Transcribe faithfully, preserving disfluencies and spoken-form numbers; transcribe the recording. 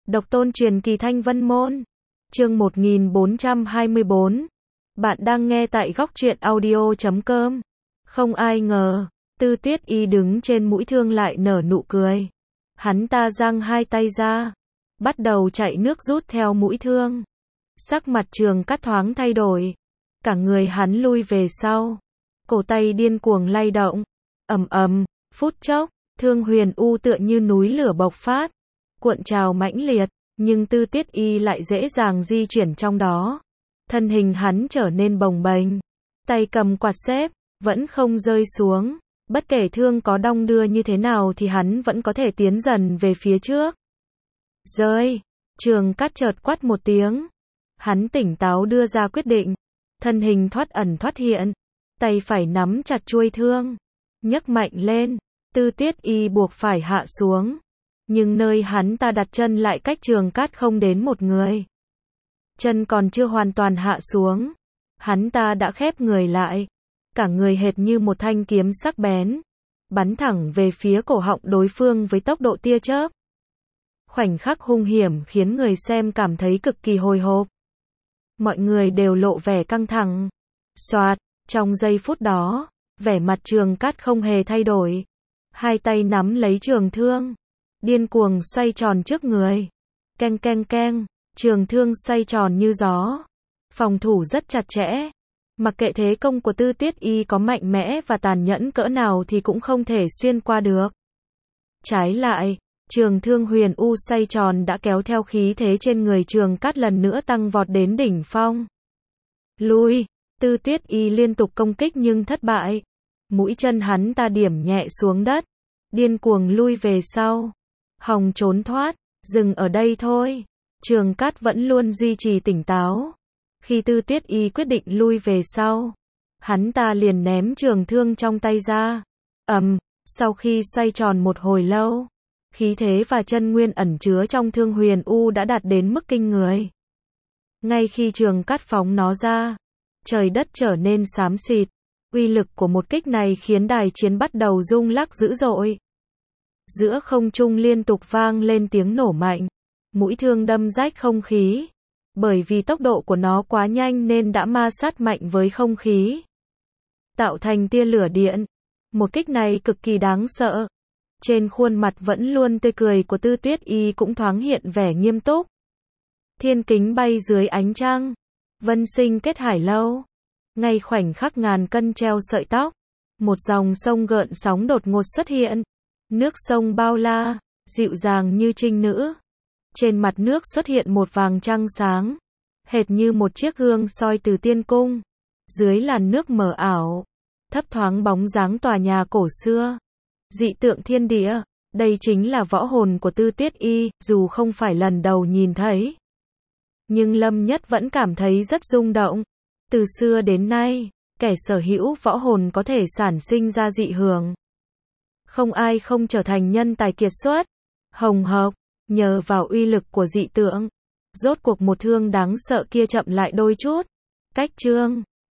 Độc tôn truyền kỳ Thanh Vân Môn. Chương một nghìn bốn trăm hai mươi bốn. Bạn đang nghe tại góc truyện audio chấm com. Không ai ngờ, Tư Tuyết Y đứng trên mũi thương lại nở nụ cười. Hắn ta giang hai tay ra, bắt đầu chạy nước rút theo mũi thương. Sắc mặt Trường Cát thoáng thay đổi, cả người hắn lui về sau, cổ tay điên cuồng lay động. Ầm ầm, phút chốc, thương huyền u tựa như núi lửa bộc phát, cuộn trào mãnh liệt, nhưng Tư Tuyết Y lại dễ dàng di chuyển trong đó. Thân hình hắn trở nên bồng bềnh, tay cầm quạt xếp, vẫn không rơi xuống. Bất kể thương có đong đưa như thế nào thì hắn vẫn có thể tiến dần về phía trước. Rơi, Trường Cát chợt quát một tiếng. Hắn tỉnh táo đưa ra quyết định, thân hình thoát ẩn thoát hiện, tay phải nắm chặt chuôi thương, nhấc mạnh lên. Tư Tuyết Y buộc phải hạ xuống, nhưng nơi hắn ta đặt chân lại cách Trường Cát không đến một người. Chân còn chưa hoàn toàn hạ xuống, hắn ta đã khép người lại, cả người hệt như một thanh kiếm sắc bén, bắn thẳng về phía cổ họng đối phương với tốc độ tia chớp. Khoảnh khắc hung hiểm khiến người xem cảm thấy cực kỳ hồi hộp. Mọi người đều lộ vẻ căng thẳng. Soạt, trong giây phút đó, vẻ mặt Trường Cát không hề thay đổi. Hai tay nắm lấy trường thương, điên cuồng xoay tròn trước người. Keng keng keng, trường thương xoay tròn như gió. Phòng thủ rất chặt chẽ. Mặc kệ thế công của Tư Tuyết Y có mạnh mẽ và tàn nhẫn cỡ nào thì cũng không thể xuyên qua được. Trái lại, trường thương huyền u xoay tròn đã kéo theo khí thế trên người Trường Cát lần nữa tăng vọt đến đỉnh phong. Lui, Tư Tuyết Y liên tục công kích nhưng thất bại. Mũi chân hắn ta điểm nhẹ xuống đất, điên cuồng lui về sau. Hòng trốn thoát, dừng ở đây thôi. Trường Cát vẫn luôn duy trì tỉnh táo. Khi Tư Tuyết Y quyết định lui về sau, hắn ta liền ném trường thương trong tay ra. Ầm, sau khi xoay tròn một hồi lâu, khí thế và chân nguyên ẩn chứa trong thương huyền u đã đạt đến mức kinh người. Ngay khi Trường Cát phóng nó ra, trời đất trở nên xám xịt. Uy lực của một kích này khiến đài chiến bắt đầu rung lắc dữ dội. Giữa không trung liên tục vang lên tiếng nổ mạnh, mũi thương đâm rách không khí. Bởi vì tốc độ của nó quá nhanh nên đã ma sát mạnh với không khí, tạo thành tia lửa điện. Một kích này cực kỳ đáng sợ. Trên khuôn mặt vẫn luôn tươi cười của Tư Tuyết Y cũng thoáng hiện vẻ nghiêm túc. Thiên kính bay dưới ánh trăng, vân sinh kết hải lâu. Ngay khoảnh khắc ngàn cân treo sợi tóc, một dòng sông gợn sóng đột ngột xuất hiện. Nước sông bao la, dịu dàng như trinh nữ. Trên mặt nước xuất hiện một vầng trăng sáng, hệt như một chiếc gương soi từ tiên cung. Dưới làn nước mờ ảo, thấp thoáng bóng dáng tòa nhà cổ xưa. Dị tượng thiên địa, đây chính là võ hồn của Tư Tuyết Y, dù không phải lần đầu nhìn thấy. Nhưng Lâm Nhất vẫn cảm thấy rất rung động. Từ xưa đến nay, kẻ sở hữu võ hồn có thể sản sinh ra dị hưởng. Không ai không trở thành nhân tài kiệt xuất. Hồng hộc, nhờ vào uy lực của dị tượng, rốt cuộc một thương đáng sợ kia chậm lại đôi chút. Cách chương